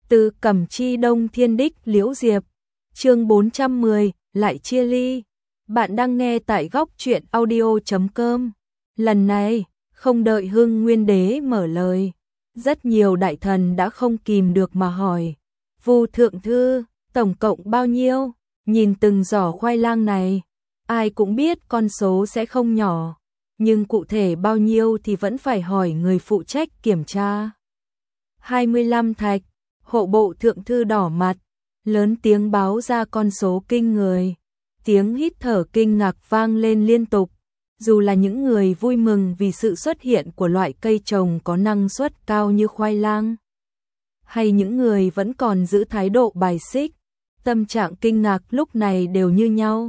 Từ Cẩm Chi Đông Thiên Đích Liễu Diệp. Chương 410, lại chia ly. Bạn đang nghe tại góc truyện audio.com. Lần này, không đợi Hưng Nguyên Đế mở lời, rất nhiều đại thần đã không kìm được mà hỏi: Vu thượng thư, tổng cộng bao nhiêu? Nhìn từng giỏ khoai lang này, ai cũng biết con số sẽ không nhỏ, nhưng cụ thể bao nhiêu thì vẫn phải hỏi người phụ trách kiểm tra. 25 thạch. Hộ bộ thượng thư đỏ mặt, lớn tiếng báo ra con số kinh người. Tiếng hít thở kinh ngạc vang lên liên tục. Dù là những người vui mừng vì sự xuất hiện của loại cây trồng có năng suất cao như khoai lang, hay những người vẫn còn giữ thái độ bài xích, tâm trạng kinh ngạc lúc này đều như nhau.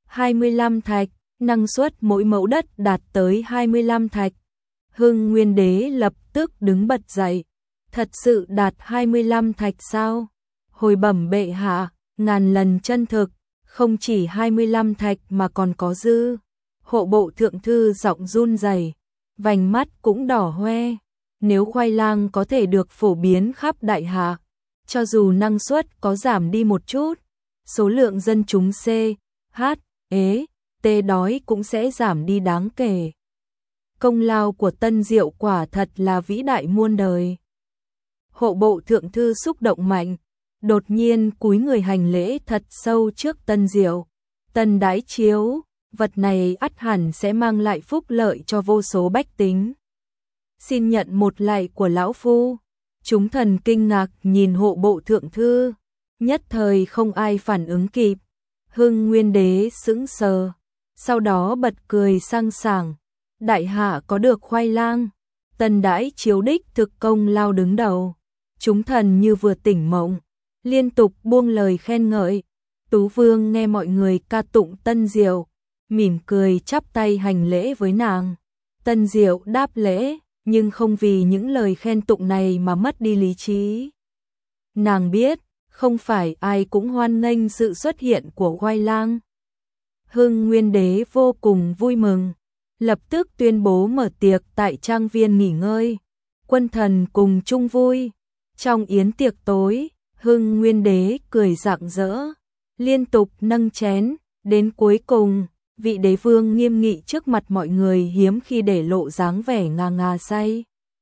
25 thạch, năng suất mỗi mẫu đất đạt tới 25 thạch. Hưng Nguyên Đế lập tức đứng bật dậy. Thật sự đạt 25 thạch sao? Hồi bẩm bệ hạ, ngàn lần chân thực, không chỉ 25 thạch mà còn có dư. Hộ bộ thượng thư giọng run rẩy, vành mắt cũng đỏ hoe. Nếu khoai lang có thể được phổ biến khắp đại hạ, cho dù năng suất có giảm đi một chút, số lượng dân chúng C, H, E, T đói cũng sẽ giảm đi đáng kể. Công lao của Tân Diệu quả thật là vĩ đại muôn đời. Hộ bộ thượng thư xúc động mạnh, đột nhiên cúi người hành lễ thật sâu trước Tân Diệu. Tân đái chiếu, vật này ắt hẳn sẽ mang lại phúc lợi cho vô số bách tính. Xin nhận một lạy của lão phu. Chúng thần kinh ngạc nhìn hộ bộ thượng thư, nhất thời không ai phản ứng kịp. Hưng Nguyên Đế sững sờ, sau đó bật cười sang sảng. Đại hạ có được khoai lang, Tân đái chiếu đích thực công lao đứng đầu. Chúng thần như vừa tỉnh mộng, liên tục buông lời khen ngợi. Tú Vương nghe mọi người ca tụng Tân Diệu, mỉm cười chắp tay hành lễ với nàng. Tân Diệu đáp lễ, nhưng không vì những lời khen tụng này mà mất đi lý trí. Nàng biết, không phải ai cũng hoan nghênh sự xuất hiện của khoai lang. Hưng Nguyên Đế vô cùng vui mừng, lập tức tuyên bố mở tiệc tại trang viên nghỉ ngơi. Quân thần cùng chung vui. Trong yến tiệc tối, Hưng Nguyên Đế cười rạng rỡ, liên tục nâng chén, đến cuối cùng, vị đế vương nghiêm nghị trước mặt mọi người hiếm khi để lộ dáng vẻ ngà ngà say.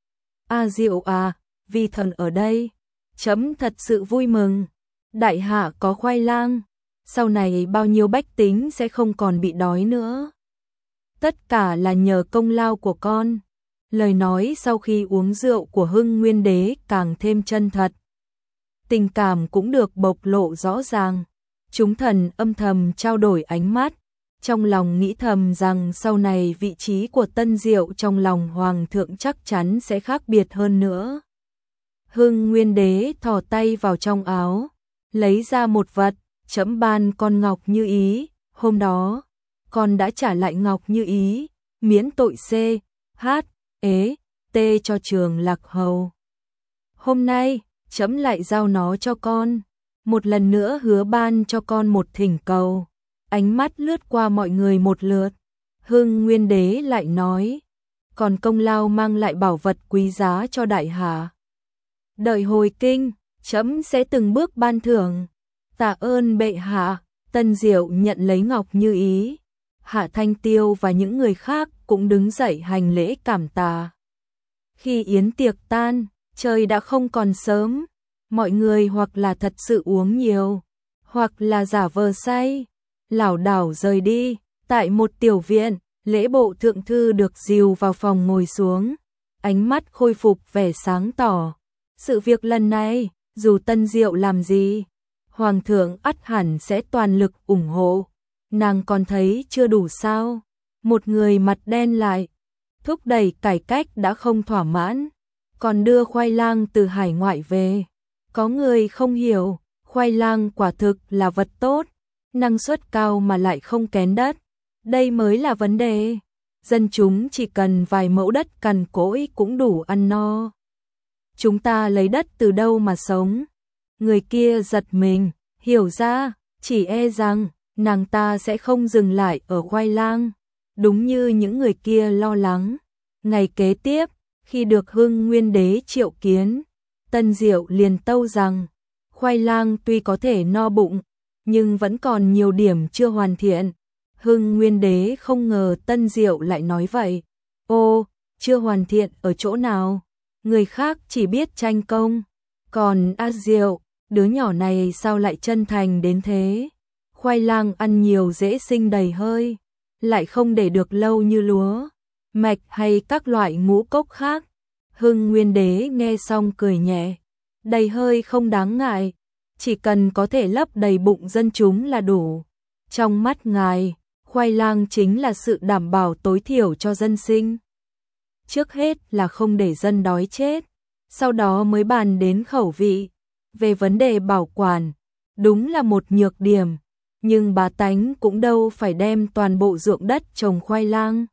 Diệu à, vi thần ở đây, chấm thật sự vui mừng, đại hạ có khoai lang, sau này bao nhiêu bách tính sẽ không còn bị đói nữa. Tất cả là nhờ công lao của con. Lời nói sau khi uống rượu của Hưng Nguyên Đế càng thêm chân thật. Tình cảm cũng được bộc lộ rõ ràng. Chúng thần âm thầm trao đổi ánh mắt, trong lòng nghĩ thầm rằng sau này vị trí của Tân Diệu trong lòng Hoàng thượng chắc chắn sẽ khác biệt hơn nữa. Hưng Nguyên Đế thò tay vào trong áo, lấy ra một vật, chấm ban con Ngọc Như Ý, hôm đó, con đã trả lại Ngọc Như Ý, miễn tội C, H, E, T cho Trường Lạc Hầu. Hôm nay, chấm lại giao nó cho con, một lần nữa hứa ban cho con một thỉnh cầu. Ánh mắt lướt qua mọi người một lượt, Hưng Nguyên Đế lại nói, còn công lao mang lại bảo vật quý giá cho đại hạ. Đợi hồi kinh, chấm sẽ từng bước ban thưởng. Tạ ơn bệ hạ. Tân Diệu nhận lấy Ngọc Như Ý. Hạ Thanh Tiêu và những người khác cũng đứng dậy hành lễ cảm tạ. Khi yến tiệc tan, trời đã không còn sớm, mọi người hoặc là thật sự uống nhiều, hoặc là giả vờ say, lảo đảo rời đi. Tại một tiểu viện, lễ bộ thượng thư được dìu vào phòng ngồi xuống, ánh mắt khôi phục vẻ sáng tỏ. Sự việc lần này, dù Tân Diệu làm gì, Hoàng thượng ắt hẳn sẽ toàn lực ủng hộ. Nàng còn thấy chưa đủ sao? Một người mặt đen lại, thúc đẩy cải cách đã không thỏa mãn, còn đưa khoai lang từ hải ngoại về. Có người không hiểu, khoai lang quả thực là vật tốt, năng suất cao mà lại không kén đất. Đây mới là vấn đề. Dân chúng chỉ cần vài mẫu đất cằn cỗi cũng đủ ăn no. Chúng ta lấy đất từ đâu mà sống? Người kia giật mình, hiểu ra, chỉ e rằng nàng ta sẽ không dừng lại ở khoai lang, đúng như những người kia lo lắng. Ngày kế tiếp, khi được Hưng Nguyên Đế triệu kiến, Tân Diệu liền tâu rằng, khoai lang tuy có thể no bụng, nhưng vẫn còn nhiều điểm chưa hoàn thiện. Hưng Nguyên Đế không ngờ Tân Diệu lại nói vậy. Ô, chưa hoàn thiện ở chỗ nào? Người khác chỉ biết tranh công. Còn A Diệu, đứa nhỏ này sao lại chân thành đến thế? Khoai lang ăn nhiều dễ sinh đầy hơi, lại không để được lâu như lúa, mạch hay các loại ngũ cốc khác. Hưng Nguyên Đế nghe xong cười nhẹ. Đầy hơi không đáng ngại, chỉ cần có thể lấp đầy bụng dân chúng là đủ. Trong mắt ngài, khoai lang chính là sự đảm bảo tối thiểu cho dân sinh. Trước hết là không để dân đói chết, sau đó mới bàn đến khẩu vị. Về vấn đề bảo quản, đúng là một nhược điểm, nhưng bá tánh cũng đâu phải đem toàn bộ ruộng đất trồng khoai lang.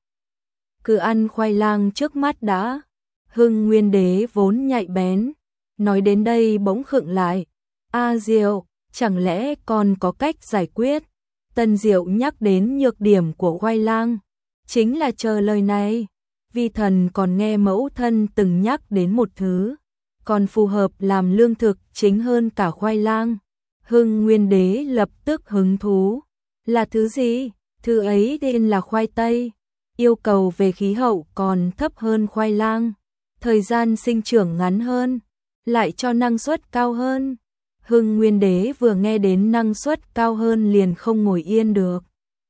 Cứ ăn khoai lang trước mắt đã. Hưng Nguyên Đế vốn nhạy bén, nói đến đây bỗng khựng lại. A Diệu, chẳng lẽ còn có cách giải quyết? Tân Diệu nhắc đến nhược điểm của khoai lang, chính là chờ lời này. Vi thần còn nghe mẫu thân từng nhắc đến một thứ, còn phù hợp làm lương thực chính hơn cả khoai lang. Hưng Nguyên Đế lập tức hứng thú. Là thứ gì? Thứ ấy tên là khoai tây. Yêu cầu về khí hậu còn thấp hơn khoai lang, thời gian sinh trưởng ngắn hơn, lại cho năng suất cao hơn. Hưng Nguyên Đế vừa nghe đến năng suất cao hơn liền không ngồi yên được.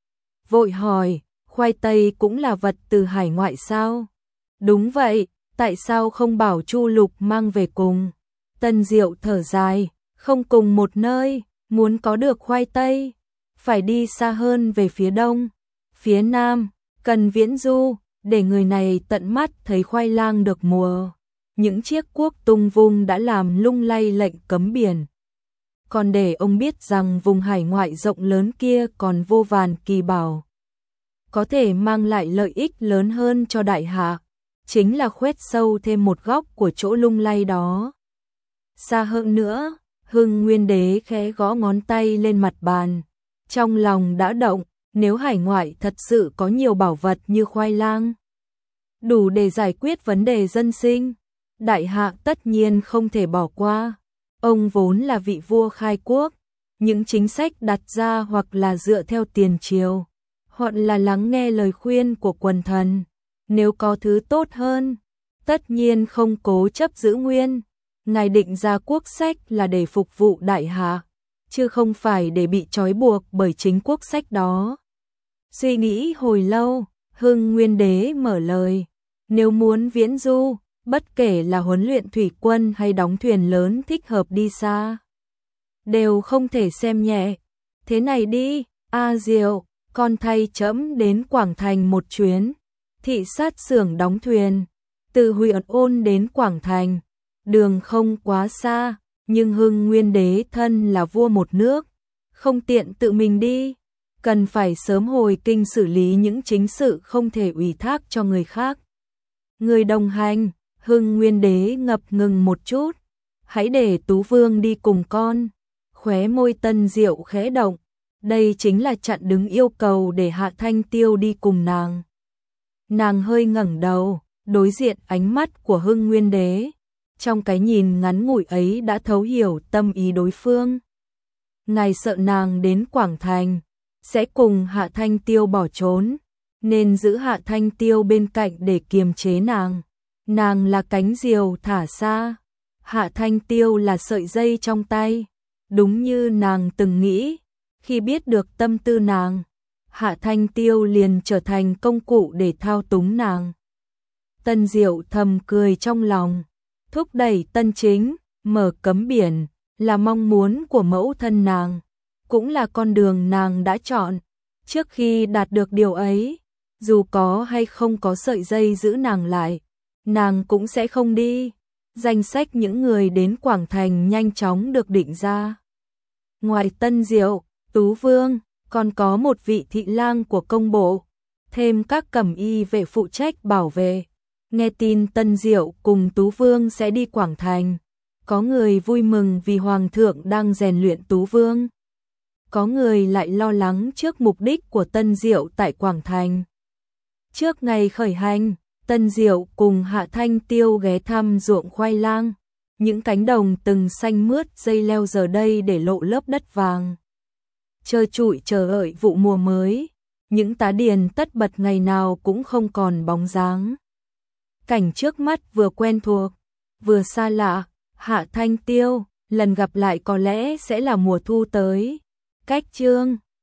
Vội hỏi, khoai tây cũng là vật từ hải ngoại sao? Đúng vậy, tại sao không bảo Chu Lục mang về cùng? Tân Diệu thở dài, không cùng một nơi, muốn có được khoai tây, phải đi xa hơn về phía đông, phía nam, cần viễn du, để người này tận mắt thấy khoai lang được mùa. Những chiếc cuốc tung vung đã làm lung lay lệnh cấm biển. Còn để ông biết rằng vùng hải ngoại rộng lớn kia còn vô vàn kỳ bảo, có thể mang lại lợi ích lớn hơn cho đại hạ, chính là khoét sâu thêm một góc của chỗ lung lay đó. Xa hơn nữa, Hưng Nguyên Đế khẽ gõ ngón tay lên mặt bàn, trong lòng đã động. Nếu hải ngoại thật sự có nhiều bảo vật như khoai lang, đủ để giải quyết vấn đề dân sinh, đại hạ tất nhiên không thể bỏ qua. Ông vốn là vị vua khai quốc, những chính sách đặt ra hoặc là dựa theo tiền triều, hoặc là lắng nghe lời khuyên của quần thần. Nếu có thứ tốt hơn, tất nhiên không cố chấp giữ nguyên. Ngài định ra quốc sách là để phục vụ đại hạ, chứ không phải để bị trói buộc bởi chính quốc sách đó. Suy nghĩ hồi lâu, Hưng Nguyên Đế mở lời. Nếu muốn viễn du, bất kể là huấn luyện thủy quân hay đóng thuyền lớn thích hợp đi xa, đều không thể xem nhẹ. Thế này đi, A Diệu, con thay trẫm đến Quảng Thành một chuyến, thị sát xưởng đóng thuyền, từ huyện Ôn đến Quảng Thành. Đường không quá xa, nhưng Hưng Nguyên Đế thân là vua một nước, không tiện tự mình đi, cần phải sớm hồi kinh xử lý những chính sự không thể ủy thác cho người khác. Người đồng hành, Hưng Nguyên Đế ngập ngừng một chút, hãy để Tú Vương đi cùng con. Khóe môi Tân Diệu khẽ động, đây chính là chặn đứng yêu cầu để Hạ Thanh Tiêu đi cùng nàng. Nàng hơi ngẩng đầu, đối diện ánh mắt của Hưng Nguyên Đế. Trong cái nhìn ngắn ngủi ấy đã thấu hiểu tâm ý đối phương. Ngài sợ nàng đến Quảng Thành sẽ cùng Hạ Thanh Tiêu bỏ trốn, nên giữ Hạ Thanh Tiêu bên cạnh để kiềm chế nàng. Nàng là cánh diều thả xa, Hạ Thanh Tiêu là sợi dây trong tay. Đúng như nàng từng nghĩ, khi biết được tâm tư nàng, Hạ Thanh Tiêu liền trở thành công cụ để thao túng nàng. Tân Diệu thầm cười trong lòng, thúc đẩy Tân Chính, mở cấm biển, là mong muốn của mẫu thân nàng, cũng là con đường nàng đã chọn. Trước khi đạt được điều ấy, dù có hay không có sợi dây giữ nàng lại, nàng cũng sẽ không đi. Danh sách những người đến Quảng Thành nhanh chóng được định ra. Ngoài Tân Diệu, Tú Vương, còn có một vị thị lang của công bộ, thêm các cẩm y vệ phụ trách bảo vệ. Nghe tin Tân Diệu cùng Tú Vương sẽ đi Quảng Thành, có người vui mừng vì Hoàng thượng đang rèn luyện Tú Vương. Có người lại lo lắng trước mục đích của Tân Diệu tại Quảng Thành. Trước ngày khởi hành, Tân Diệu cùng Hạ Thanh Tiêu ghé thăm ruộng khoai lang, Những cánh đồng từng xanh mướt dây leo giờ đây để lộ lớp đất vàng. Trơ trụi chờ đợi vụ mùa mới, những tá điền tất bật ngày nào cũng không còn bóng dáng. Cảnh trước mắt vừa quen thuộc, vừa xa lạ, Hạ Thanh Tiêu, lần gặp lại có lẽ sẽ là mùa thu tới. Cách chương